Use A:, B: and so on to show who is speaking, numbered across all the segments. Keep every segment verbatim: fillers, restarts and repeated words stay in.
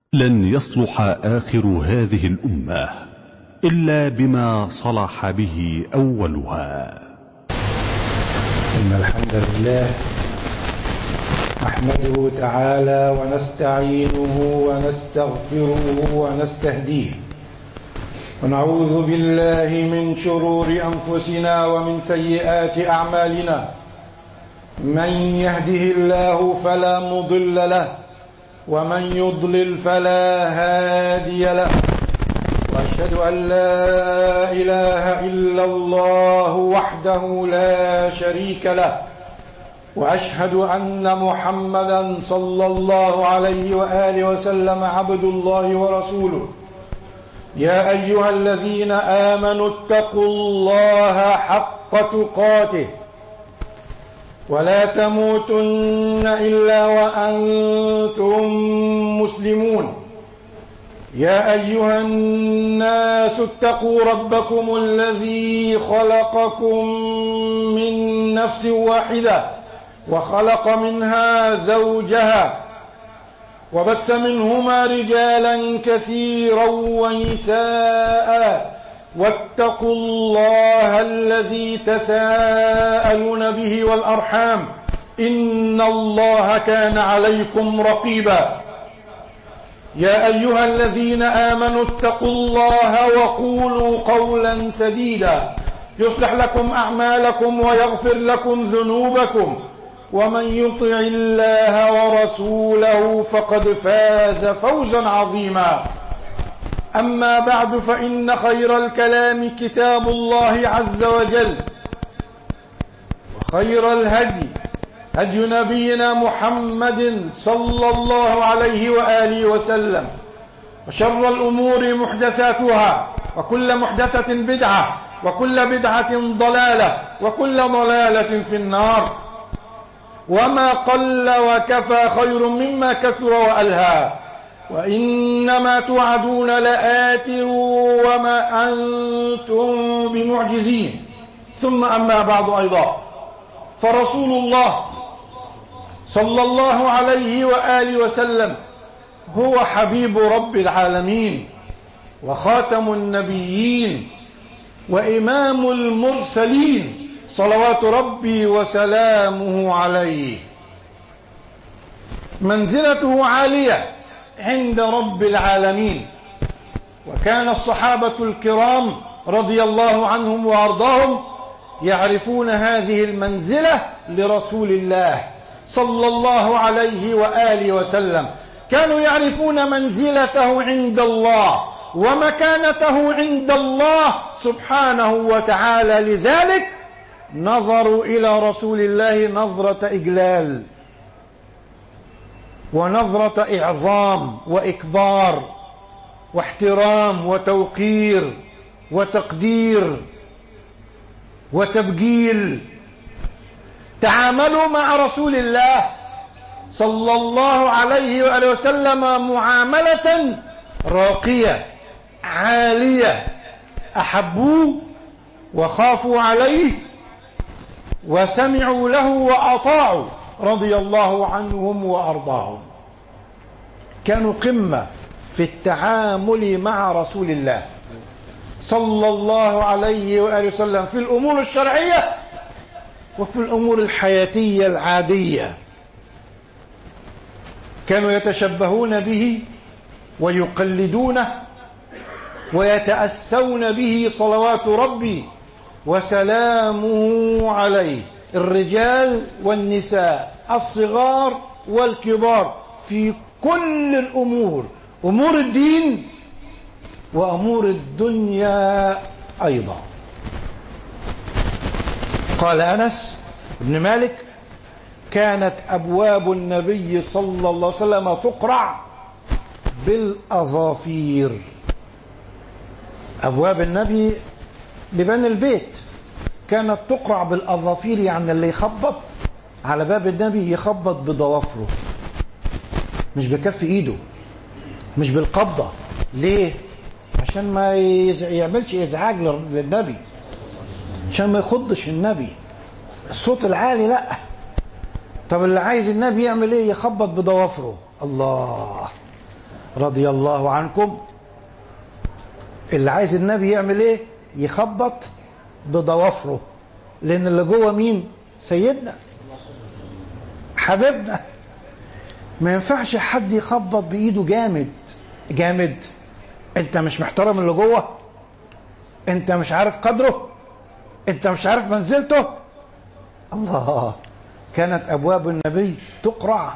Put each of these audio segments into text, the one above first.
A: لن يصلح آخر هذه الأمة إلا بما صلح به أولها.
B: إن الحمد لله نحمده تعالى ونستعينه ونستغفره ونستهديه، ونعوذ بالله من شرور أنفسنا ومن سيئات أعمالنا. من يهده الله فلا مضل له، ومن يضلل فلا هادي له، وأشهد أن لا إله إلا الله وحده لا شريك له، وأشهد أن محمدا صلى الله عليه وآله وسلم عبد الله ورسوله. يا أيها الذين آمنوا اتقوا الله حق تقاته ولا تموتن إلا وأنتم مسلمون. يا أيها الناس اتقوا ربكم الذي خلقكم من نفس واحدة وخلق منها زوجها وبث منهما رجالا كثيرا ونساء، واتقوا الله الذي تساءلون به والأرحام، إن الله كان عليكم رقيبا. يا أيها الذين آمنوا اتقوا الله وقولوا قولا سديدا يصلح لكم أعمالكم ويغفر لكم ذنوبكم، ومن يطع الله ورسوله فقد فاز فوزا عظيما. أما بعد، فإن خير الكلام كتاب الله عز وجل، وخير الهدي هدي نبينا محمد صلى الله عليه وآله وسلم، وشر الأمور محدثاتها، وكل محدثة بدعة، وكل بدعة ضلالة، وكل ضلالة في النار. وما قل وكفى خير مما كثر وألهى، وإنما توعدون لآت وما أنتم بمعجزين. ثم أما بعد أيضا، فرسول الله صلى الله عليه وآله وسلم هو حبيب رب العالمين، وخاتم النبيين، وإمام المرسلين، صلوات ربي وسلامه عليه. منزلته عالية عند رب العالمين، وكان الصحابة الكرام رضي الله عنهم وأرضاهم يعرفون هذه المنزلة لرسول الله صلى الله عليه وآله وسلم. كانوا يعرفون منزلته عند الله ومكانته عند الله سبحانه وتعالى، لذلك نظروا إلى رسول الله نظرة إجلال ونظرة إعظام وإكبار واحترام وتوقير وتقدير وتبجيل. تعاملوا مع رسول الله صلى الله عليه وآله وسلم معاملة راقية عالية، أحبوه وخافوا عليه وسمعوا له وأطاعوا رضي الله عنهم وأرضاهم. كانوا قمة في التعامل مع رسول الله صلى الله عليه وآله وسلم في الأمور الشرعية وفي الأمور الحياتية العادية. كانوا يتشبهون به ويقلدونه ويتأسون به صلوات ربي وسلامه عليه، الرجال والنساء، الصغار والكبار، في كل الأمور، أمور الدين وأمور الدنيا أيضا. قال أنس بن مالك: كانت أبواب النبي صلى الله عليه وسلم تقرع بالأظافير. أبواب النبي ببان البيت كانت تقرع بالأظافير، يعني اللي يخبط على باب النبي يخبط بضوافره، مش بكف إيده، مش بالقبضة. ليه؟ عشان ما يعملش إزعاج للنبي، عشان ما يخضش النبي. الصوت العالي لا. طب اللي عايز النبي يعمل ايه؟ يخبط بضوافره. الله، رضي الله عنكم. اللي عايز النبي يعمل ايه؟ يخبط بضوافره، لان اللي جوه مين؟ سيدنا حبيبنا. ما ينفعش حد يخبط بايده جامد جامد. انت مش محترم اللي جوه، انت مش عارف قدره، انت مش عارف منزلته. الله، كانت ابواب النبي تقرع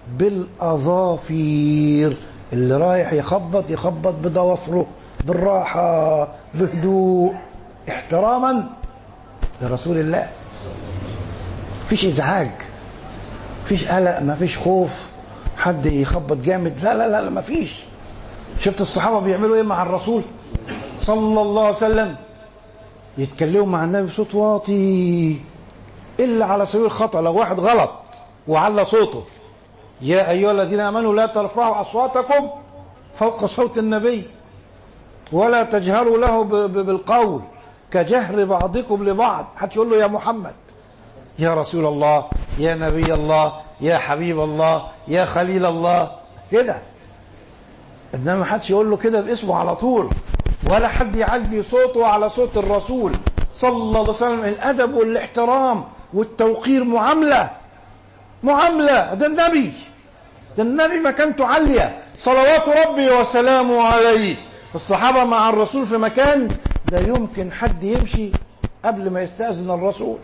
B: بالاظافير. اللي رايح يخبط يخبط بضوافره، بالراحه، بهدوء، احتراما لرسول الله. مفيش ازعاج، مفيش قلق، مفيش خوف حد يخبط جامد. لا لا لا مفيش. شفت الصحابه بيعملوا ايه مع الرسول صلى الله عليه وسلم؟ يتكلموا مع النبي بصوت واطي الا على سبيل الخطا. لو واحد غلط وعلى صوته، يا ايها الذين امنوا لا ترفعوا اصواتكم فوق صوت النبي ولا تجهروا له بالقول كجهر بعضكم لبعض. حدش يقول له يا محمد، يا رسول الله، يا نبي الله، يا حبيب الله، يا خليل الله كده. انما ما حدش يقول له كده باسمه على طول، ولا حد يعلي صوته على صوت الرسول صلى الله عليه وسلم. الادب والاحترام والتوقير معامله معامله. ده النبي، ده النبي مكانته عاليه صلوات ربي وسلامه عليه. الصحابه مع الرسول في مكان لا يمكن حد يمشي قبل ما يستأذن الرسول.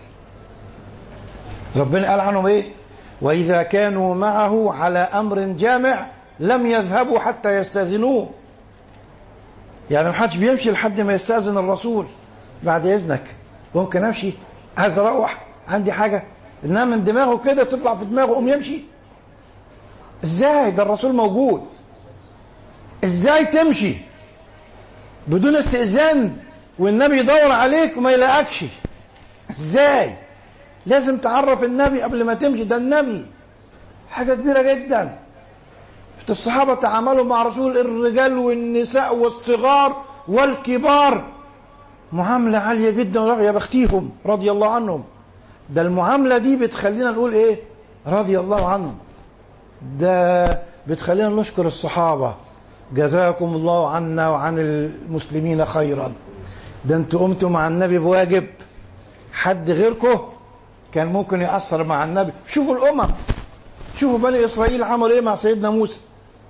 B: ربنا قال عنهم ايه؟ واذا كانوا معه على امر جامع لم يذهبوا حتى يستأذنوه. يعني ما حدش بيمشي لحد ما يستأذن الرسول. بعد اذنك ممكن امشي، عايز اروح، عندي حاجه. انما من دماغه كده تطلع في دماغه قوم يمشي. ازاي؟ ده الرسول موجود. ازاي تمشي بدون استئذان والنبي يدور عليك وما يلاقكش؟ ازاي؟ لازم تعرف النبي قبل ما تمشي. ده النبي حاجه كبيره جدا. الصحابه تعاملوا مع رسول الرجال والنساء والصغار والكبار معامله عاليه جدا. يا بختيهم رضي الله عنهم. ده المعامله دي بتخلينا نقول ايه؟ رضي الله عنهم. ده بتخلينا نشكر الصحابه، جزاكم الله عنا وعن المسلمين خيرا. ده انتوا قمتوا مع النبي بواجب حد غيركم كان ممكن يأثر مع النبي. شوفوا الامم، شوفوا بني اسرائيل عملوا ايه مع سيدنا موسى.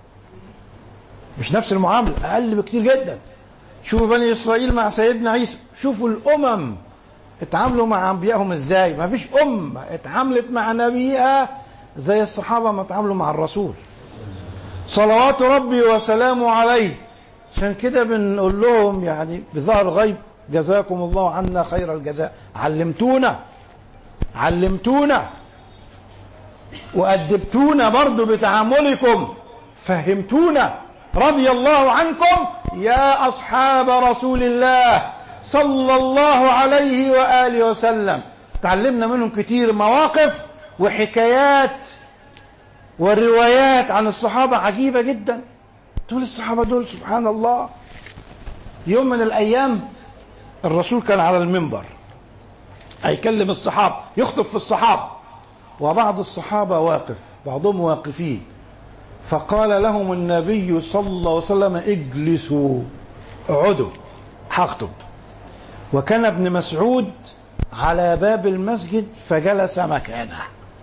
B: مش نفس المعامله، اقل بكتير جدا. شوفوا بني اسرائيل مع سيدنا عيسى. شوفوا الامم اتعاملوا مع انبيائهم ازاي. ما فيش امه اتعاملت مع نبيها زي الصحابه ما اتعاملوا مع الرسول صلوات ربي وسلامه عليه. عشان كده بنقول لهم يعني بظهر غيب جزاكم الله عنا خير الجزاء. علمتونا علمتونا وأدبتونا برضو بتعاملكم، فهمتونا رضي الله عنكم يا أصحاب رسول الله صلى الله عليه وآله وسلم. تعلمنا منهم كتير مواقف وحكايات والروايات عن الصحابة عجيبة جدا. دول الصحابة دول سبحان الله. يوم من الأيام الرسول كان على المنبر هيكلم الصحابة، يخطب في الصحابة، وبعض الصحابة واقف، بعضهم واقفين. فقال لهم النبي صلى الله عليه وسلم اجلسوا، اقعدوا هخطب. وكان ابن مسعود على باب المسجد فجلس مكانه.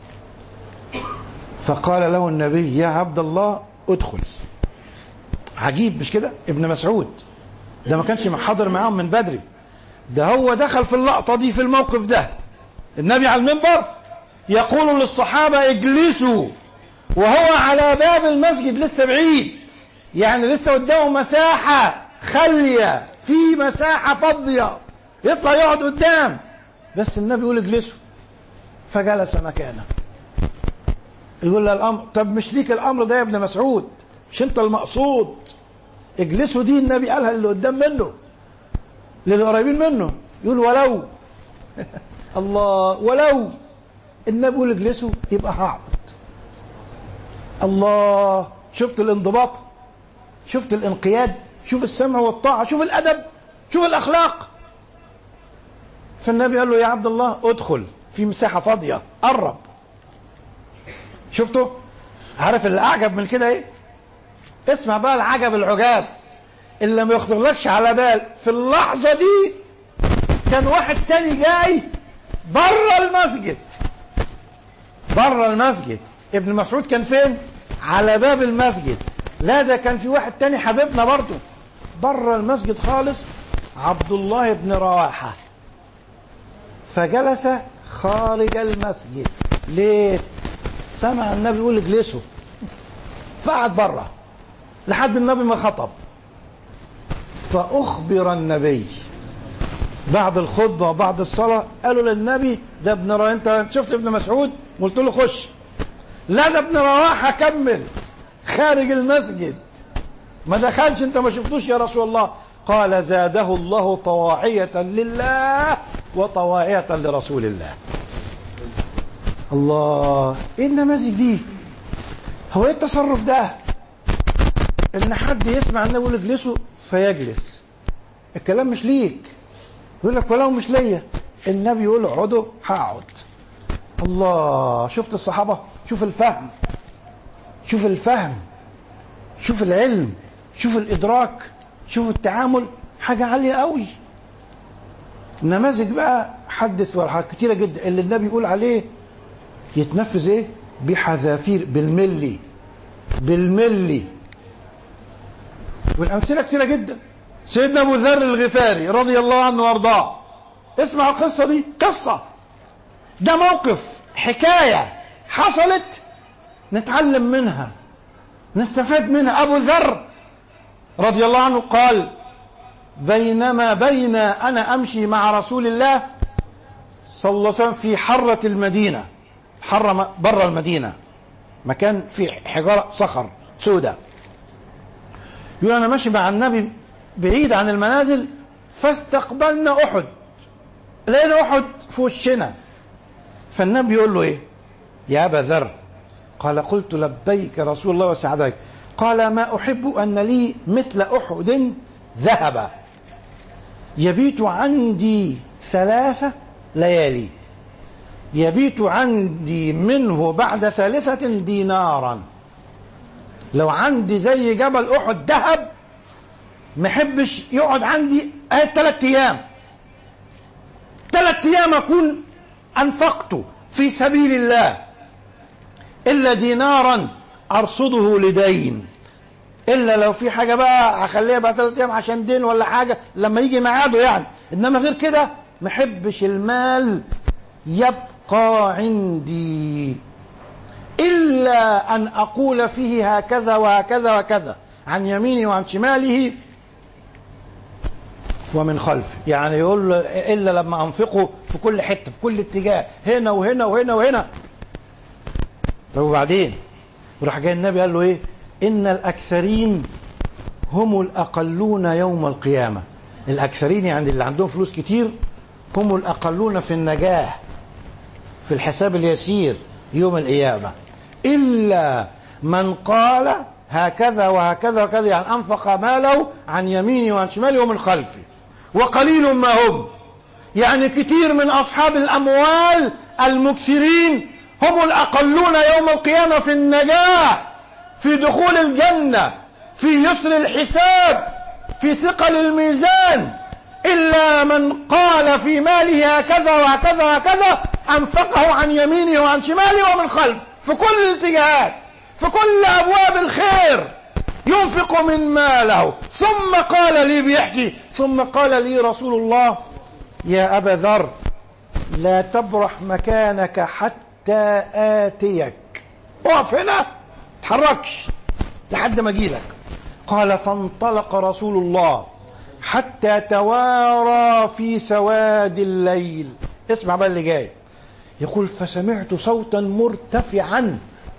B: فقال له النبي يا عبد الله ادخل. عجيب مش كده؟ ابن مسعود ده ما كانش حاضر معاهم من بدري، ده هو دخل في اللقطة دي في الموقف ده. النبي على المنبر يقول للصحابة اجلسوا وهو على باب المسجد لسه بعيد، يعني لسه قدامه مساحة خالية، في مساحة فاضية يطلع يقعد قدام، بس النبي يقول اجلسوا فجلس مكانه. يقول له الامر، طب مش ليك الامر ده يا ابن مسعود؟ مش انت المقصود؟ اجلسوا دي النبي قالها اللي قدام منه للي قريبين منه. يقول ولو الله ولو النبي يقول اجلسوا يبقى هقعد. الله، شفت الانضباط، شفت الانقياد، شوف السمع والطاعة، شوف الادب، شوف الاخلاق. فالنبي قال له يا عبد الله ادخل في مساحة فاضية قرب. شفتوا؟ عارف اللي اعجب من كده ايه؟ اسمع بقى العجب العجاب اللي ما يخطرلكش على بال. في اللحظة دي كان واحد تاني جاي بره المسجد، بره المسجد. ابن مسعود كان فين؟ على باب المسجد. لا ده كان في واحد تاني حبيبنا برضه بره المسجد خالص، عبد الله بن رواحة. فجلس خارج المسجد. ليه؟ سمع النبي يقول اجلسوا، فقعد بره لحد النبي ما خطب. فأخبر النبي بعد الخطبة وبعد الصلاة، قالوا للنبي ده ابن رواحة. انت شفت ابن مسعود؟ قلت له خش. لا ده ابن رواحة كمل خارج المسجد، ما دخلش، انت ما شفتوش يا رسول الله. قال زاده الله طواعية لله وطواعية لرسول الله. الله، ايه النماذج دي؟ هو ايه التصرف ده؟ ان حد يسمع النبي يقول اجلسوا فيجلس. الكلام مش ليك، يقول لك ولو مش ليا. النبي يقول اقعدوا هقعد. الله، شفت الصحابة؟ شوف الفهم، شوف الفهم، شوف العلم، شوف الإدراك، شوف التعامل، حاجة عالية قوي. النماذج بقى حدث ولا حاجة كتيرة جدا. اللي النبي يقول عليه يتنفذ ايه؟ بحذافير، بالملي بالملي. والأمثلة كتيرة جدا. سيدنا أبو ذر الغفاري رضي الله عنه وارضاه، اسمع القصة دي، قصة ده موقف، حكاية حصلت نتعلم منها، نستفاد منها. أبو ذر رضي الله عنه قال بينما بين أنا أمشي مع رسول الله صلى الله عليه وسلم في حرة المدينة، حرة برا المدينة، مكان فيه حجارة صخر سوداء. يقول أنا ماشي مع النبي بعيد عن المنازل، فاستقبلنا أحد، لقينا أحد في وشنا. فالنبي يقول له إيه؟ يا أبا ذر. قال قلت لبيك رسول الله وسعديك. قال ما أحب أن لي مثل أحد ذهب يبيت عندي ثلاثة ليالي، يبيت عندي منه بعد ثالثة دينارا. لو عندي زي جبل أحد ذهب محبش يقعد عندي ثلاث أيام، ثلاث أيام أكون أنفقته في سبيل الله، إلا دينارا أرصده لدين، إلا لو في حاجة بقى أخليها بقى ثلاث أيام عشان دين ولا حاجة لما يجي ميعاده يعني. إنما غير كده محبش المال يبقى عندي إلا أن أقول فيه هكذا وهكذا وكذا عن يميني وعن شماله ومن خلفي. يعني يقول إلا لما أنفقه في كل حتة في كل اتجاه، هنا وهنا وهنا وهنا. وبعدين وراح جاي النبي قال له إيه؟ إن الأكثرين هم الأقلون يوم القيامة. الأكثرين يعني اللي عندهم فلوس كتير هم الأقلون في النجاة في الحساب اليسير يوم القيامة، إلا من قال هكذا وهكذا وكذا، يعني أنفق ماله عن يميني وعن شمالي ومن خلفي. وقليل ما هم، يعني كتير من أصحاب الأموال المكثرين هم الأقلون يوم القيامة في النجاة، في دخول الجنة، في يسر الحساب، في ثقل الميزان. إلا من قال في ماله هكذا وهكذا وهكذا أنفقه عن يمينه وعن شماله ومن خلف، في كل الاتجاهات، في كل أبواب الخير ينفق من ماله. ثم قال لي، بيحكي، ثم قال لي رسول الله يا أبا ذر لا تبرح مكانك حتى آتيك، اقف هنا تحركش لحد ما اجيلك. قال فانطلق رسول الله حتى توارى في سواد الليل. اسمع بقى اللي جاي، يقول فسمعت صوتا مرتفعا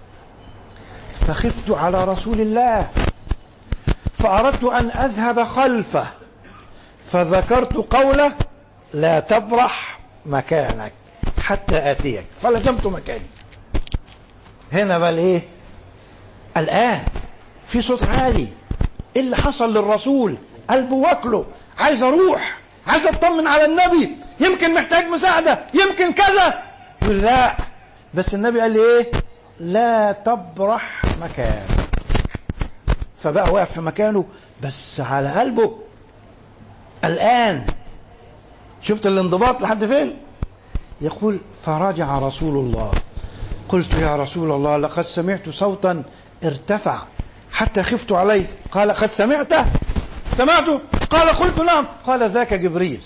B: فخفت على رسول الله فأردت أن أذهب خلفه فذكرت قوله لا تبرح مكانك حتى آتيك فلزمت مكاني. هنا بقى ايه؟ الآن في صوت عالي، ايه اللي حصل للرسول؟ قلبه واكله، عايز اروح، عايز اطمن على النبي، يمكن محتاج مساعدة، يمكن كذا. يقول لا، بس النبي قال لي ايه؟ لا تبرح مكانك. فبقى واقف في مكانه بس على قلبه الآن. شفت الانضباط لحد فين؟ يقول فرجع رسول الله، قلت يا رسول الله لقد سمعت صوتا ارتفع حتى خفت عليه. قال قد سمعته؟ سمعته؟ قال قلت نعم. قال ذاك جبريل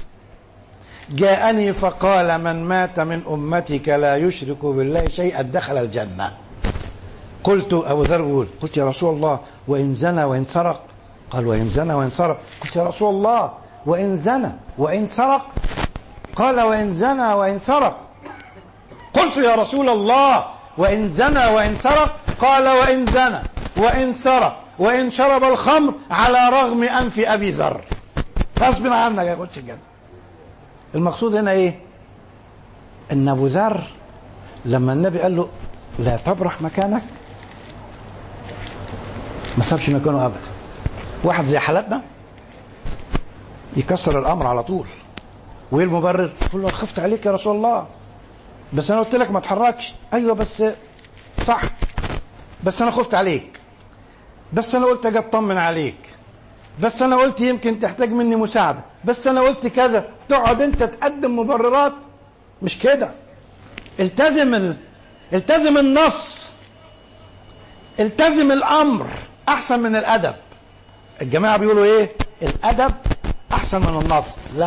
B: جاءني فقال من مات من أمتك لا يشرك بالله شيئا دخل الجنة. قلت أبو ذر بيقول قلت يا رسول الله وإن زنى وإن سرق؟ قال وإن زنى وإن سرق. قلت يا رسول الله وإن زنى وإن سرق؟ قال وإن زنى وإن سرق. قلت يا رسول الله وإن زنى وإن سرق؟ قال وإن زنى وإن سرق وإن شرب الخمر على رغم أنف أبي ذر غصب عنك يا خدش الجنة. المقصود هنا إيه؟ إن أبو ذر لما النبي قال له لا تبرح مكانك ما سابش مكانه أبدا. واحد زي حالتنا يكسر الأمر على طول. وإيه المبرر؟ يقول له خفت عليك يا رسول الله بس أنا قلت لك ما تحركش. أيوة بس صح بس أنا خفت عليك بس أنا قلت أجي أطمن عليك بس أنا قلت يمكن تحتاج مني مساعدة بس أنا قلت كذا. تقعد أنت تقدم مبررات؟ مش كده. التزم ال... التزم النص، التزم الأمر أحسن من الأدب. الجماعة بيقولوا إيه؟ الأدب أحسن من النص. لا،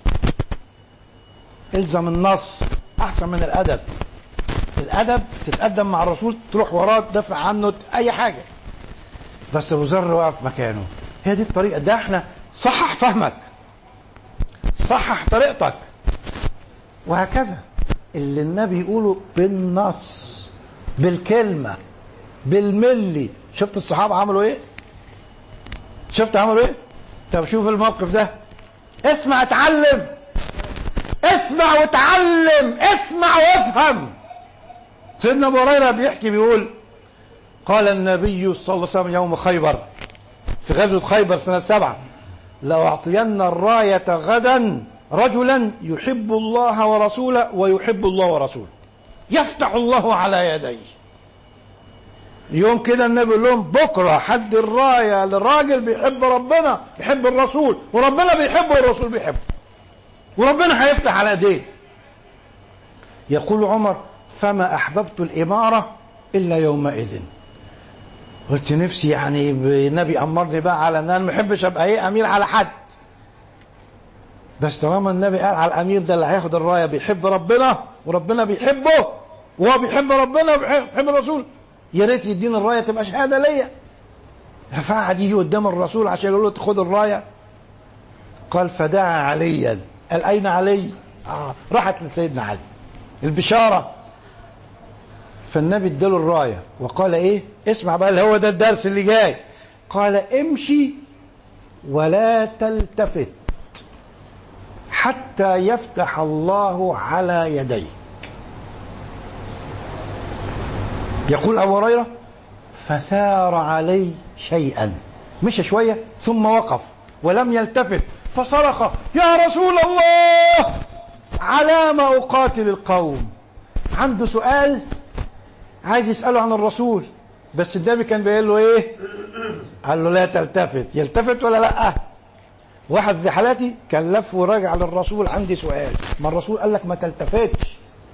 B: الزم النص أحسن من الأدب. الأدب تتقدم مع الرسول تروح وراه تدافع عنه أي حاجة. بس أبو ذر واقف مكانه. هي دي الطريقة. ده احنا صحح فهمك، صحح طريقتك، وهكذا. اللي النبي يقوله بالنص بالكلمة بالملي. شفت الصحابة عملوا ايه؟ شفت عملوا ايه؟ طب شوف الموقف ده. اسمع اتعلم، اسمع وتعلم، اسمع وافهم. سيدنا ابو هريره بيحكي بيقول قال النبي صلى الله عليه وسلم يوم خيبر في غزوة خيبر سنة سبعة لأعطين الراية غدا رجلا يحب الله ورسوله ويحب الله ورسوله يفتح الله على يديه. يوم كده النبي يقول لهم بكرة حد الراية للراجل بيحب ربنا يحب الرسول وربنا بيحبه والرسول بيحبه وربنا هيفتح على يديه. يقول عمر فما أحببت الإمارة إلا يومئذ. قلت نفسي يعني النبي أمرني بقى على أن أنا ما بحبش أبقى إيه أمير على حد، بس طالما النبي قال على الأمير ده اللي هياخد الراية بيحب ربنا وربنا بيحبه وهو بيحب ربنا وبيحب الرسول، يا ريت يدينا الراية تبقى شهادة ليا. فقعد يجي قدام الرسول عشان يقول له خد الراية. قال فدعا عليا. قال أين علي؟ آه راحت لسيدنا علي البشارة. فالنبي اداله الراية وقال ايه؟ اسمع بقى اللي هو ده الدرس اللي جاي. قال امشي ولا تلتفت حتى يفتح الله على يديك. يقول ابو هريره فسار علي شيئا، مشى شويه ثم وقف ولم يلتفت فصرخ يا رسول الله على ما اقاتل القوم. عنده سؤال عايز يسأله عن الرسول، بس النبي كان بيقول له ايه؟ قال له لا تلتفت. يلتفت ولا لا؟ واحد زي حالاتي كان لف وراجع للرسول عندي سؤال، ما الرسول قال لك ما تلتفتش.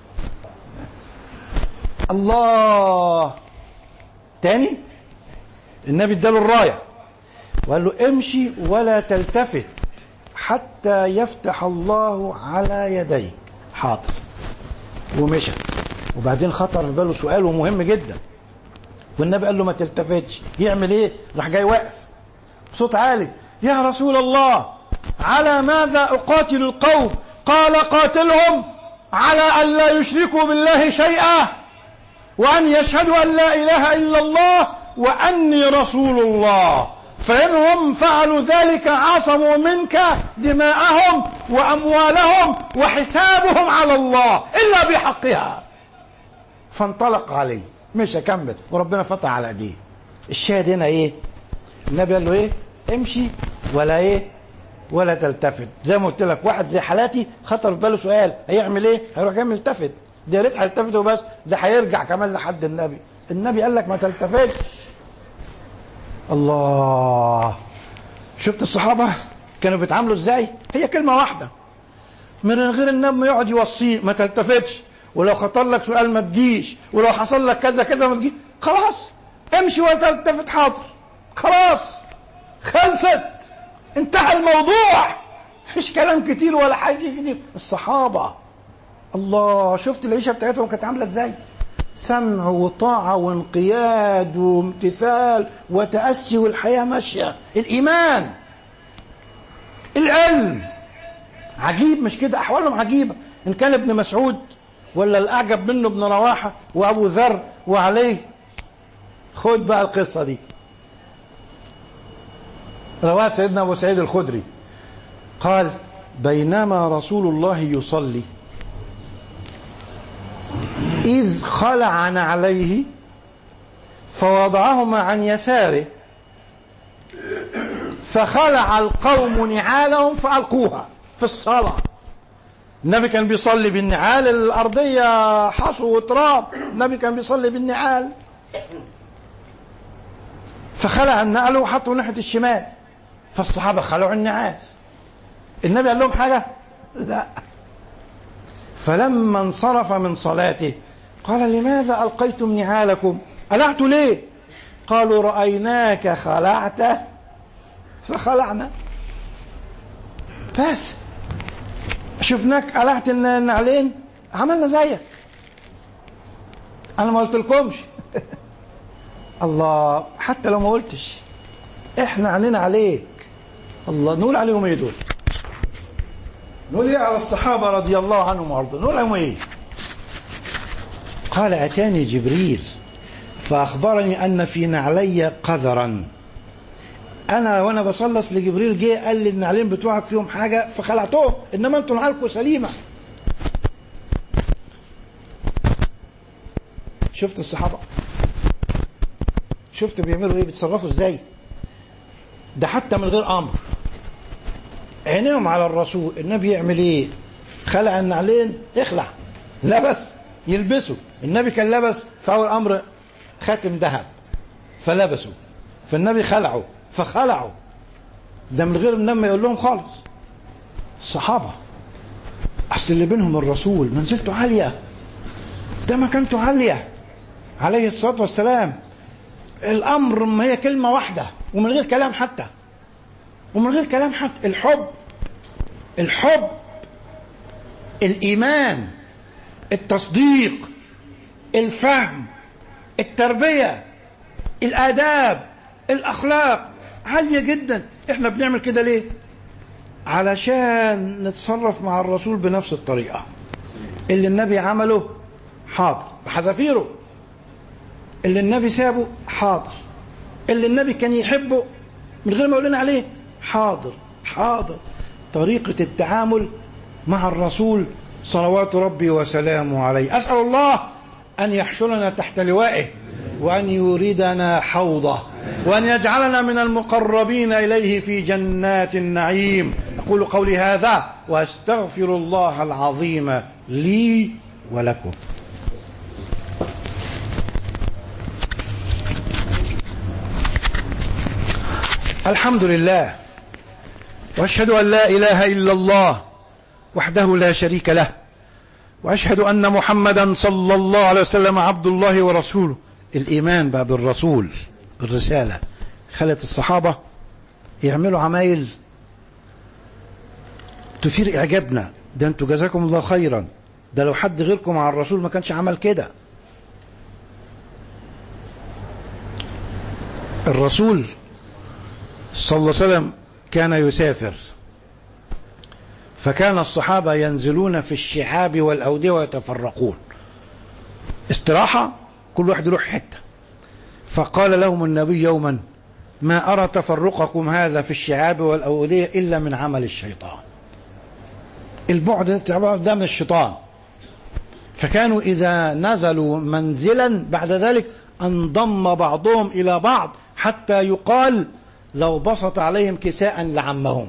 B: الله تاني النبي اداله الراية وقال له امشي ولا تلتفت حتى يفتح الله على يديك. حاضر ومشى. وبعدين خطر في باله سؤال ومهم جدا، والنبي قال له ما تلتفتش. يعمل ايه؟ راح جاي واقف بصوت عالي يا رسول الله على ماذا اقاتل القوم؟ قال قاتلهم على ان لا يشركوا بالله شيئا وان يشهدوا ان لا اله الا الله واني رسول الله، فانهم فعلوا ذلك عصموا منك دماءهم واموالهم وحسابهم على الله الا بحقها. فانطلق عليه مش هكمل وربنا فتح على ايديه. الشاهد هنا ايه؟ النبي قال له ايه؟ امشي ولا ايه؟ ولا تلتفت. زي ما قلت لك واحد زي حالاتي خطر في باله سؤال هيعمل ايه؟ هيروح جاي ملتفت. ده يا ريت هيلتفت وبس، ده هيرجع كمان لحد النبي. النبي قال لك ما تلتفتش. الله، شفت الصحابة كانوا بيتعاملوا ازاي؟ هي كلمة واحدة من غير النبي ما يقعد يوصيه، ما تلتفتش، ولو خطر لك سؤال ما تجيش، ولو حصل لك كذا كذا ما تجيش، خلاص امشي ولا تلتفت، حاضر، خلاص خلصت، انتهى الموضوع، فيش كلام كتير ولا حاجة كتير. الصحابة الله، شفت العيشة بتاعتهم كانت عاملة ازاي؟ سمع وطاعة وانقياد وامتثال وتأسي، والحياة ماشية. الإيمان، العلم، عجيب مش كده؟ أحوالهم عجيبة. إن كان ابن مسعود ولا الأعجب منه ابن رواحة وأبو ذر وعليه. خد بقى القصة دي، رواه سيدنا أبو سعيد الخدري قال: بينما رسول الله يصلي إذ خلع نعليه فوضعهما عن يساره، فخلع القوم نعالهم فألقوها في الصلاة. النبي كان بيصلي بالنعال الأرضية حصو وتراب، النبي كان بيصلي بالنعال، فخلع النعل وحطه ناحية الشمال، فالصحابة خلعوا النعاس. النبي قال لهم حاجة؟ لا. فلما انصرف من صلاته قال: لماذا ألقيتم نعالكم؟ قلعت ليه؟ قالوا: رأيناك خلعت فخلعنا، بس شفناك قلعت النعلين عملنا زيك، أنا ما قلت لكمش. الله، حتى لو ما قلتش احنا عنينا عليك. الله، نقول عليهم ايه دول؟ نقول ايه على الصحابة رضي الله عنهم وارضاهم؟ نقول عليهم ايه؟ قال: أتاني جبريل فأخبرني أن في نعلي قذرا. أنا وأنا بصلص لجبريل جه قال لي النعلين بتوعك فيهم حاجة فخلعتهم، إنما أنتم نعالكم سليمة. شفت الصحابة؟ شفت بيعملوا إيه؟ بيتصرفوا إزاي؟ ده حتى من غير أمر، عينيهم على الرسول. النبي يعمل إيه؟ خلع النعلين، اخلع، لبس، يلبسوا. النبي كان لبس في أول أمر خاتم ذهب فلبسوا، فالنبي خلعوا فخلعوا، ده من غير النبي ما يقول لهم خالص. الصحابة أصل اللي بينهم الرسول منزلته عالية، ده مكانته عالية عليه الصلاة والسلام. الأمر ما هي كلمة واحدة ومن غير كلام حتى، ومن غير كلام حتى. الحب، الحب، الإيمان، التصديق، الفهم، التربية، الآداب، الأخلاق عالية جدا. احنا بنعمل كده ليه؟ علشان نتصرف مع الرسول بنفس الطريقة اللي النبي عمله، حاضر بحذافيره، اللي النبي سابه حاضر، اللي النبي كان يحبه من غير ما يقول لنا عليه حاضر حاضر. طريقة التعامل مع الرسول صلوات ربي وسلامه عليه. أسأل الله أن يحشرنا تحت لوائه، وأن يريدنا حوضه، وأن يجعلنا من المقربين إليه في جنات النعيم. أقول قولي هذا وأستغفر الله العظيم لي ولكم. الحمد لله، وأشهد أن لا إله إلا الله وحده لا شريك له، وأشهد أن محمدا صلى الله عليه وسلم عبد الله ورسوله. الإيمان بقى بالرسول، بالرسالة، خلت الصحابة يعملوا عمايل تثير إعجابنا. ده أنتوا جزاكم الله خيرا، ده لو حد غيركم مع الرسول ما كانش عمل كده. الرسول صلى الله عليه وسلم كان يسافر، فكان الصحابة ينزلون في الشعاب والأودية ويتفرقون، استراحة، كل واحد يروح حتة. فقال لهم النبي يوما: ما أرى تفرقكم هذا في الشعاب والأودية إلا من عمل الشيطان. البعد ده من الشيطان. فكانوا إذا نزلوا منزلا بعد ذلك انضم بعضهم إلى بعض حتى يقال لو بسط عليهم كساء لعمهم.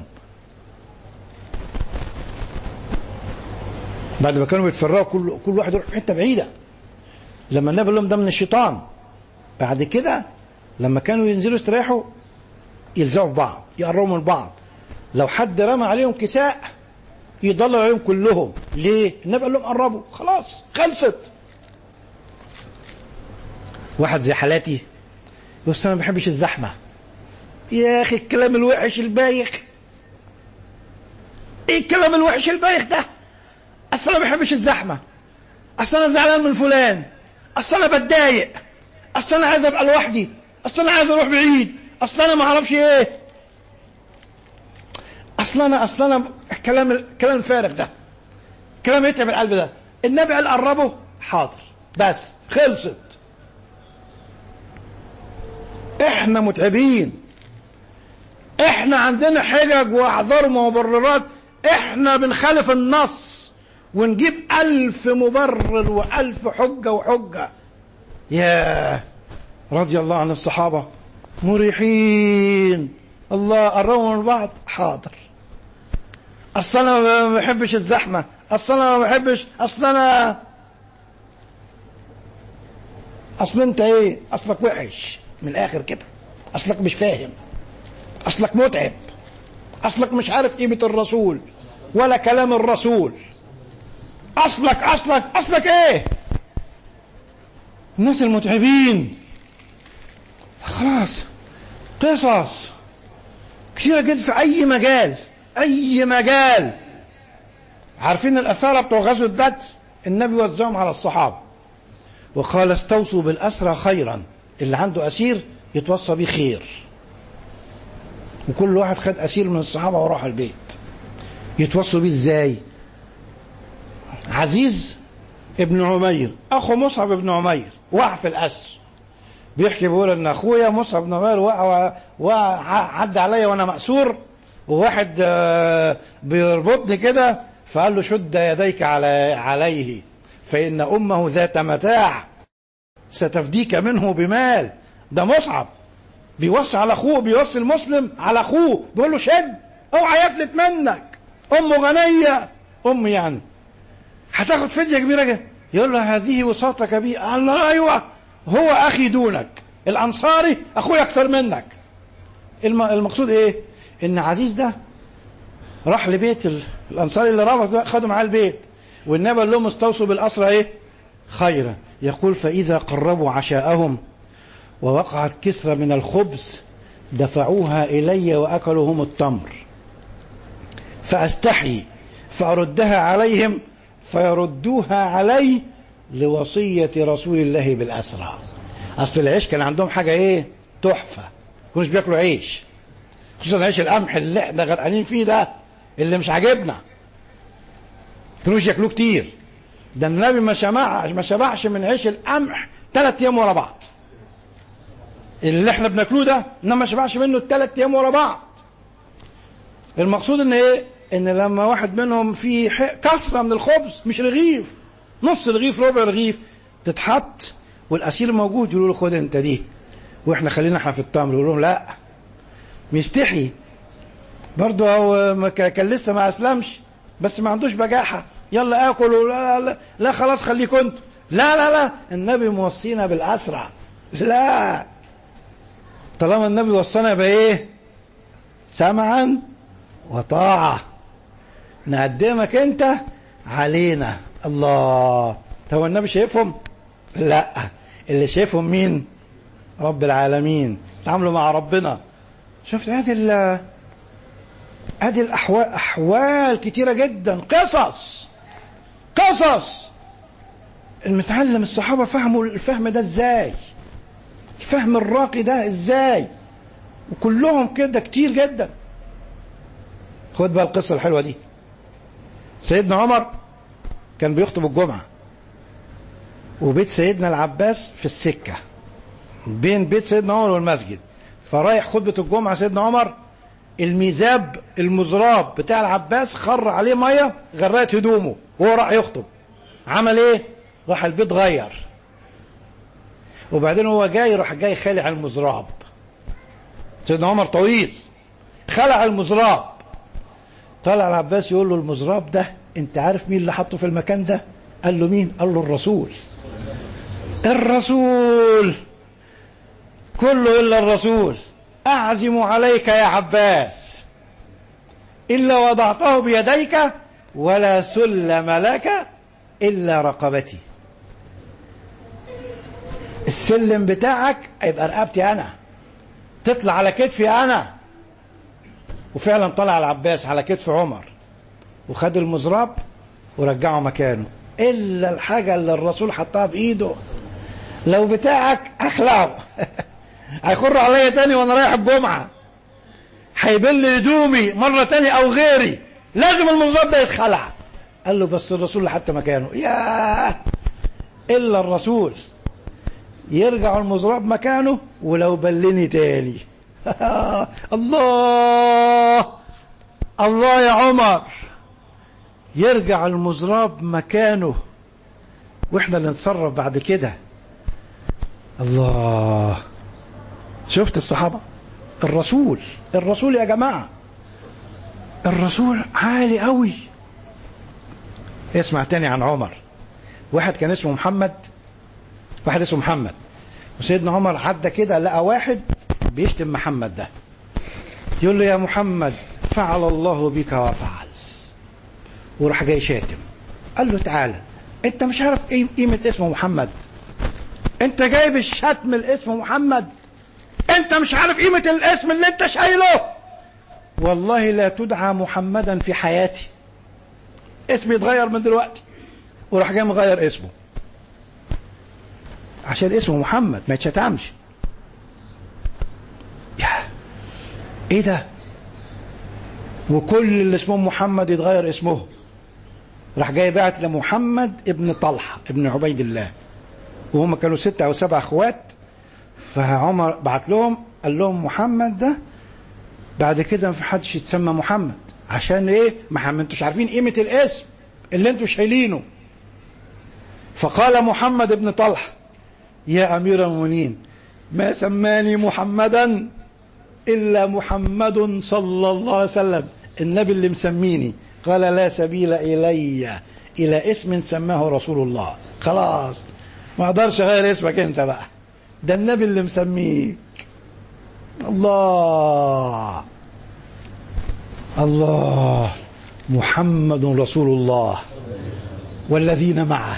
B: بعد ما كانوا بيتفرقوا كل كل واحد يروح في حته بعيده، لما النبي قال لهم ده من الشيطان، بعد كده لما كانوا ينزلوا يستريحوا يلزقوا في بعض، يقربوا من بعض. لو حد رمى عليهم كساء يضلل عليهم كلهم. ليه؟ النبي قال لهم قربوا، خلاص خلصت. واحد زي حالاتي بس انا ما بحبش الزحمه. يا اخي الكلام الوحش البايخ، ايه الكلام الوحش البايخ ده؟ اصل انا ما بحبش الزحمه، اصل انا زعلان من فلان، اصل انا بتضايق، اصل انا عايز ابقى لوحدي، اصل انا عايز اروح بعيد، اصل انا ما اعرفش ايه، اصل انا اصل انا الكلام الكلام الفارغ ده، كلام يتعب القلب ده. النبي قال قربوا، حاضر، بس خلصت. احنا متعبين، احنا عندنا حجج واعذار ومبررات، احنا بنخالف النص ونجيب الف مبرر والف حجة وحجة. يا رضي الله عن الصحابة مريحين. الله قربوا من بعض، حاضر. اصل انا ما بحبش الزحمة، اصل انا ما بحبش، اصل انا اصل انت ايه، اصلك وحش من الاخر كده، اصلك مش فاهم، اصلك متعب، اصلك مش عارف قيمة الرسول ولا كلام الرسول، اصلك اصلك اصلك ايه. الناس المتعبين خلاص قصص كثيرة جدا في اي مجال، اي مجال. عارفين الاسارة بتوع غزوة بدر؟ النبي وزعهم على الصحابة وقال استوصوا بالاسرى خيرا، اللي عنده اسير يتوصى بيه خير. وكل واحد خد اسير من الصحابة وراح البيت. يتوصوا بيه ازاي؟ عزيز ابن عمير اخو مصعب ابن عمير وقع في الاسر، بيحكي بيقول ان اخويا مصعب بن عمير وقع وعدى عليا وانا مأسور، وواحد بيربطني كده فقال له شد يديك على عليه فإن أمه ذات متاع ستفديك منه بمال. ده مصعب بيوصي على أخوه، بيوصي المسلم على أخوه، بيقول له شد اوعى يفلت منك، أمه غنية، أم يعني هتاخد فدية كبيرة جدا. يقول له هذه وصاتك بي. قال له أيوة، هو أخي دونك، الأنصاري أخوي أكثر منك. المقصود إيه؟ إن عزيز ده راح لبيت الأنصاري اللي رابط خدوا معاه البيت، والنبي قال لهم استوصوا بالأسرى إيه؟ خيرا. يقول فإذا قربوا عشاءهم ووقعت كسرة من الخبز دفعوها إلي وأكلوا هم التمر، فأستحي فأردها عليهم فيردوها علي لوصية رسول الله بالأسرى. أصل العيش كان عندهم حاجة إيه؟ تحفة، كانوش بياكلوا عيش، خصوصا عيش القمح اللي احنا غرقانين فيه ده اللي مش عاجبنا، كانوش ياكلوه كتير. ده النبي ما شبعش ما شبعش من عيش القمح ثلاث ايام ورا بعض. اللي احنا بناكلوه ده انما ما شبعش منه ثلاث ايام ورا بعض. المقصود ان ايه؟ ان لما واحد منهم في كسره من الخبز، مش رغيف، نص رغيف ربع رغيف، تتحط والاسير موجود، يقولوا له خد انت دي واحنا خلينا احنا في التمر. يقول لهم لا، مستحي برضه، هو كان لسه ما اسلمش بس ما عندوش بجاحه، يلا اكل، لا لا لا خلاص خليكم انتوا، لا لا لا النبي موصينا بالاسرع، لا طالما النبي وصانا بايه؟ سمعا وطاعه، نقدمك انت علينا. الله، هو النبي شايفهم؟ لا، اللي شايفهم مين؟ رب العالمين، تعاملوا مع ربنا. شفت هذه هذه الاحوال، احوال كتيره جدا، قصص قصص. المتعلم الصحابه فهموا الفهم ده ازاي، الفهم الراقي ده ازاي، وكلهم كده كتير جدا. خد بقى القصه الحلوه دي. سيدنا عمر كان بيخطب الجمعه، وبيت سيدنا العباس في السكه بين بيت سيدنا عمر والمسجد، فرايح خطبه الجمعه سيدنا عمر، الميزاب المزراب بتاع العباس خر عليه ميه غرقت هدومه وهو راح يخطب. عمل ايه؟ راح البيت غير، وبعدين هو جاي راح جاي خالع المزراب. سيدنا عمر طويل، خلع المزراب. طلع العباس يقول له المزراب ده انت عارف مين اللي حطه في المكان ده؟ قال له مين؟ قال له الرسول. الرسول كله إلا الرسول. أعزم عليك يا عباس إلا وضعته بيديك ولا سلم لك إلا رقبتي. السلم بتاعك يبقى رقبتي أنا، تطلع على كتفي أنا. وفعلا طلع العباس على كتف عمر وخد المزراب ورجعه مكانه، إلا الحاجة اللي الرسول حطها بإيده. لو بتاعك أخلعه هيخر عليا تاني وأنا رايح الجمعة، هيبل هدومي مرة تاني أو غيري، لازم المزراب ده يتخلع. قال له بس الرسول اللي حتى مكانه. ياه، إلا الرسول يرجع المزراب مكانه ولو بلني تاني. الله الله يا عمر، يرجع المزراب مكانه واحنا اللي نتصرف بعد كده. الله، شفت الصحابة؟ الرسول الرسول يا جماعة، الرسول عالي قوي. اسمع تاني عن عمر. واحد كان اسمه محمد، واحد اسمه محمد، وسيدنا عمر عدى كده لقى واحد بيشتم محمد ده، يقول له يا محمد فعل الله بك وفعل، وراح جاي شاتم. قال له تعالى، انت مش عارف ايه قيمة اسمه محمد؟ انت جايب الشتم الاسم محمد؟ انت مش عارف قيمة الاسم اللي انت شايله؟ والله لا تدعى محمدا في حياتي، اسمي يتغير من دلوقتي. وراح جاي مغير اسمه عشان اسمه محمد ما يتشتمش. يا ايه ده؟ وكل اللي اسمه محمد يتغير اسمه. راح جاي بعت لمحمد ابن طلحة ابن عبيد الله، وهم كانوا ستة أو سبع أخوات. فعمر بعت لهم قال لهم محمد ده بعد كده ما في حدش يتسمى محمد. عشان ايه؟ ما انتوش عارفين قيمة الاسم اللي انتوا شايلينه. فقال محمد ابن طلحة يا أمير المؤمنين ما سماني محمدا إلا محمد صلى الله عليه وسلم، النبي اللي مسميني. قال لا سبيل إلي إلى اسم سماه رسول الله. خلاص ما اقدرش اغير اسمك انت بقى، ده النبي اللي مسميك. الله الله، محمد رسول الله والذين معه،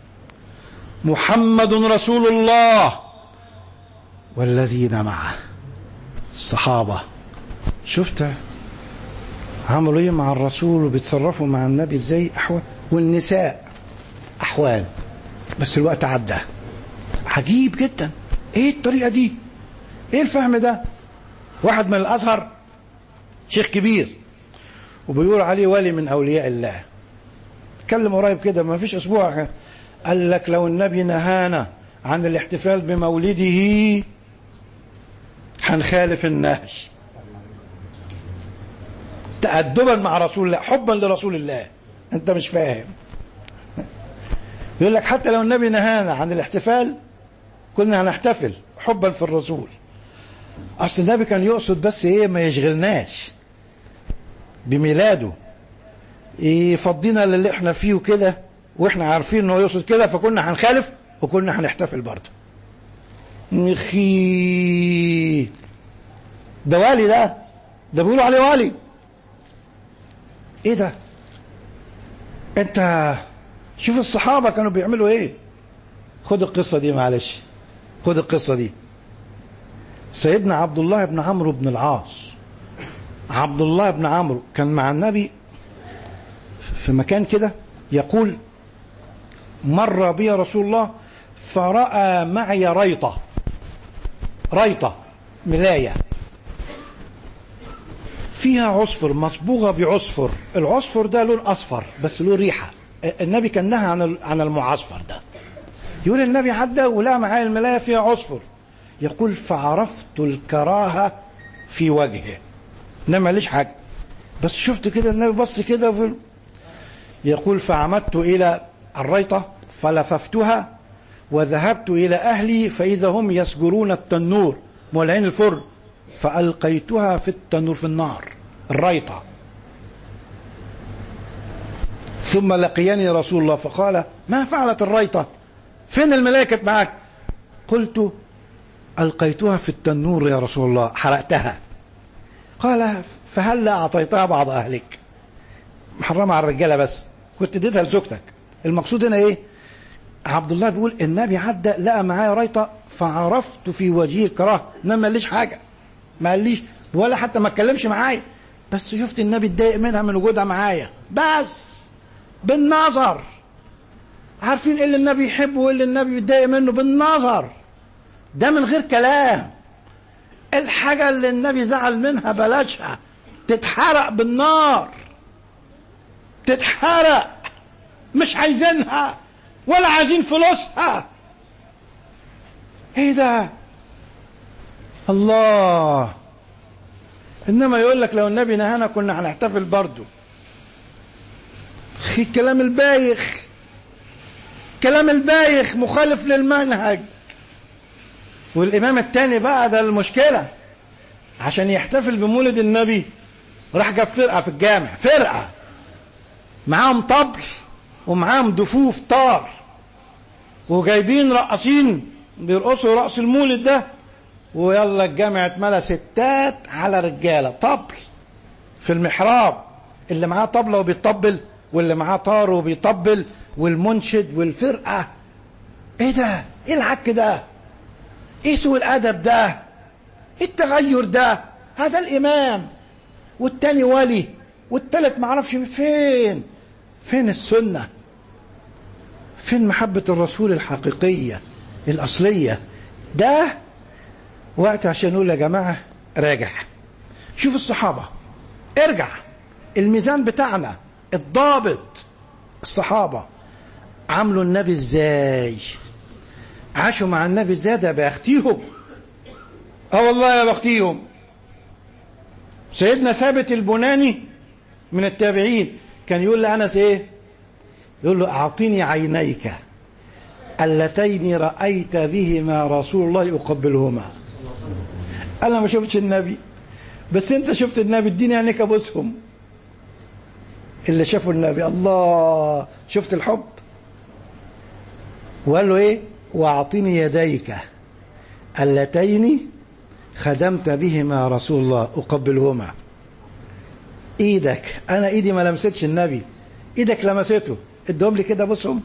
B: محمد رسول الله والذين معه. الصحابة شفت عملوا ايه مع الرسول وبيتصرفوا مع النبي ازاي؟ احوال. والنساء احوال، بس الوقت عدى. عجيب جدا، ايه الطريقة دي؟ ايه الفهم ده؟ واحد من الازهر شيخ كبير وبيقول عليه ولي من اولياء الله، اتكلم قريب كده ما فيش اسبوع، قال لك لو النبي نهانا عن الاحتفال بمولده هنخالف النهي، تأدبا مع رسول الله، حبا لرسول الله. انت مش فاهم. يقول لك حتى لو النبي نهانا عن الاحتفال كنا هنحتفل حبا في الرسول. اصل النبي كان يقصد بس ايه؟ ما يشغلناش بميلاده، يفضينا للي احنا فيه وكده، واحنا عارفين انه يقصد كده، فكنا هنخالف وكنا هنحتفل برضه. مخي ده والي، ده ده بيقولوا عليه والي. ايه ده؟ انت شوف الصحابة كانوا بيعملوا ايه. خد القصة دي معلش، خد القصة دي. سيدنا عبد الله بن عمرو بن العاص، عبد الله بن عمرو كان مع النبي في مكان كده، يقول مر بي رسول الله فرأى معي ريطة، ريطة ملاية فيها عصفر مصبوغة بعصفر، العصفر ده لون أصفر بس له ريحة. النبي كان نهى عن عن المعصفر ده. يقول النبي عدى ولقى معايا الملاية فيها عصفر، يقول فعرفت الكراهة في وجهه، انما ماليش حاجة، بس شفت كده النبي بص كده في... يقول فعمدت إلى الريطة فلففتها وذهبت إلى أهلي فإذا هم يسجرون التنور مولعين الفرن، فألقيتها في التنور في النار الريطة. ثم لقيني رسول الله فقال ما فعلت الريطة؟ فين الملائكة معك؟ قلت ألقيتها في التنور يا رسول الله، حرقتها. قال فهلا أعطيتها بعض أهلك؟ محرمة على الرجالة بس، كنت اديتها لزوجتك. المقصود هنا ايه؟ عبد الله بيقول النبي عدى لقى معايا ريطة فعرفت في وجهه الكراهه، انما ما قاليش حاجة، ما قاليش ولا حتى ما اتكلمش معايا، بس شفت النبي اتضايق منها من وجودها معايا، بس بالنظر. عارفين ايه اللي النبي يحبه وايه اللي النبي بيتضايق منه؟ بالنظر، ده من غير كلام. الحاجة اللي النبي زعل منها بلاشها، تتحرق بالنار، تتحرق، مش عايزينها ولا عايزين فلوسها. ايه ده؟ الله. انما يقول لك لو النبي نهانا كنا هنحتفل برضه. اخي الكلام البايخ، كلام البايخ مخالف للمنهج. والامام التاني بقى ده المشكلة، عشان يحتفل بمولد النبي راح جاب فرقة في الجامع، فرقة معاهم طبل ومعاهم دفوف طار، وجايبين رقصين بيرقصوا رقص المولد ده، ويلا الجامع اتملى ستات على رجالة، طبل في المحراب، اللي معاه طبلة وبيطبل واللي معاه طار وبيطبل والمنشد والفرقة. ايه ده؟ ايه العك ده؟ ايه سوء الادب ده؟ ايه التغير ده؟ هذا الامام والتاني ولي والتالت معرفش فين. فين السنة؟ فين محبة الرسول الحقيقية الأصلية؟ ده وقت عشان نقول يا جماعة راجع، شوف الصحابة، ارجع الميزان بتاعنا الضابط. الصحابة عملوا النبي ازاي؟ عاشوا مع النبي ازاي؟ ده بيختيهم. اه والله يا بختيهم. سيدنا ثابت البناني من التابعين كان يقول لأنس ايه؟ يقول له اعطيني عينيك اللتين رأيت بهما رسول الله يقبلهما. انا ما شفتش النبي، بس انت شفت النبي، اديني عينيك ابوسهم. اللي شافوا النبي الله، شفت الحب. وقال له ايه؟ واعطيني يديك اللتين خدمت بهما رسول الله اقبلهما. ايدك، انا ايدي ما لمستش النبي، ايدك لمسته، ادهم لي كده بصهم.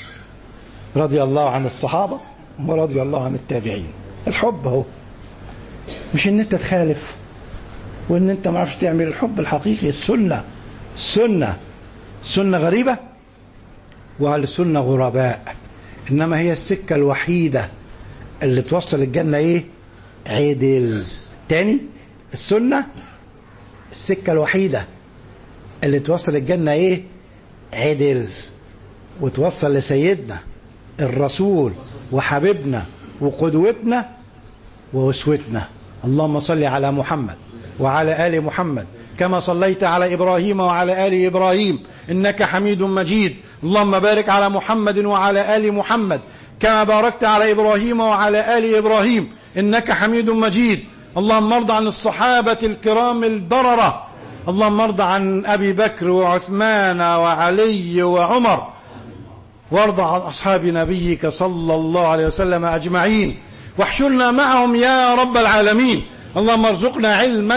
B: رضي الله عن الصحابة ورضي الله عن التابعين. الحب اهو، مش ان انت تخالف وان انت ما عرفش تعمل. الحب الحقيقي السنة. السنة سنة غريبة وعلى السنة غرباء، انما هي السكة الوحيدة اللي توصل الجنة ايه؟ عدل. تاني، السنة السكة الوحيدة اللي توصل الجنة ايه؟ عدل، وتوصل لسيدنا الرسول وحبيبنا وقدوتنا وأسوتنا. اللهم صل على محمد وعلى آل محمد كما صليت على إبراهيم وعلى آل إبراهيم إنك حميد مجيد. اللهم بارك على محمد وعلى آل محمد كما باركت على إبراهيم وعلى آل إبراهيم إنك حميد مجيد. اللهم ارض عن الصحابة الكرام البررة. اللهم ارض عن أبي بكر وعثمان وعلي وعمر، وارض عن أصحاب نبيك صلى الله عليه وسلم أجمعين، واحشرنا معهم يا رب العالمين. اللهم ارزقنا علما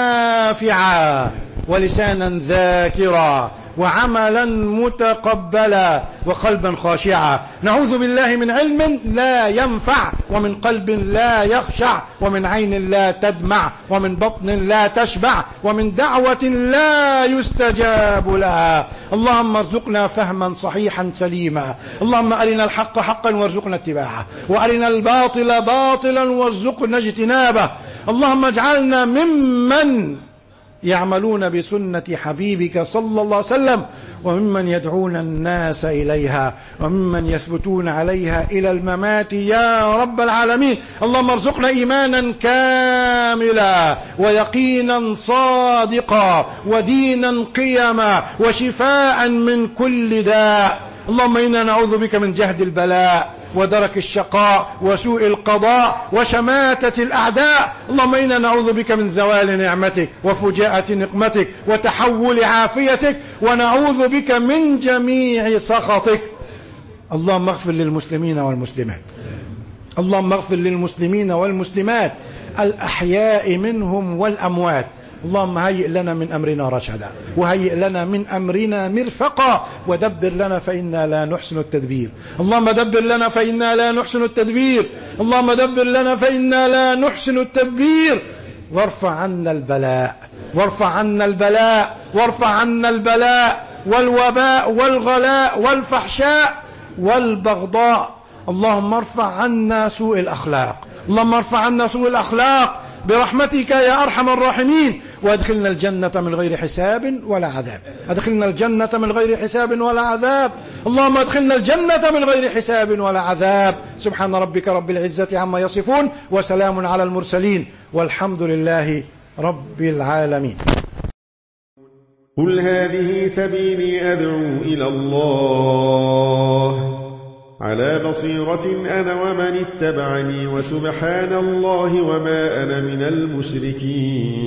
B: نافعا ولسانا ذاكرا وعملا متقبلا وقلبا خاشعا. نعوذ بالله من علم لا ينفع ومن قلب لا يخشع ومن عين لا تدمع ومن بطن لا تشبع ومن دعوة لا يستجاب لها. اللهم ارزقنا فهما صحيحا سليما. اللهم أرنا الحق حقا وارزقنا اتباعه، وأرنا الباطل باطلا وارزقنا اجتنابه. اللهم اجعلنا ممن يعملون بسنة حبيبك صلى الله عليه وسلم، وممن يدعون الناس إليها، وممن يثبتون عليها إلى الممات يا رب العالمين. اللهم ارزقنا إيمانا كاملا ويقينا صادقا ودينا قيما وشفاء من كل داء. اللهم إنا نعوذ بك من جهد البلاء ودرك الشقاء وسوء القضاء وشماتة الأعداء. اللهم إنا نعوذ بك من زوال نعمتك وفجاءة نقمتك وتحول عافيتك، ونعوذ بك من جميع سخطك. اللهم اغفر للمسلمين والمسلمات اللهم اغفر للمسلمين والمسلمات الأحياء منهم والأموات. اللهم هيئ لنا من أمرنا رشدا، وهيئ لنا من أمرنا مرفقا، ودبر لنا فإنا لا نحسن التدبير. اللهم دبر لنا فإنا لا نحسن التدبير. اللهم دبر لنا فإنا لا نحسن التدبير. وارفع عنا البلاء، وارفع عنا البلاء، وارفع عنا البلاء والوباء والغلاء والفحشاء والبغضاء. اللهم ارفع عنا سوء الأخلاق، اللهم ارفع عنا سوء الأخلاق برحمتك يا أرحم الراحمين، وادخلنا الجنة من غير حساب ولا عذاب. ادخلنا الجنة من غير حساب ولا عذاب. اللهم ادخلنا الجنة من غير حساب ولا عذاب. سبحان ربك رب العزة عما يصفون، وسلام على المرسلين، والحمد لله رب العالمين.
C: قل هذه سبيلي أدعو إلى الله على بصيرة أنا ومن اتبعني، وسبحان الله وما أنا من المشركين.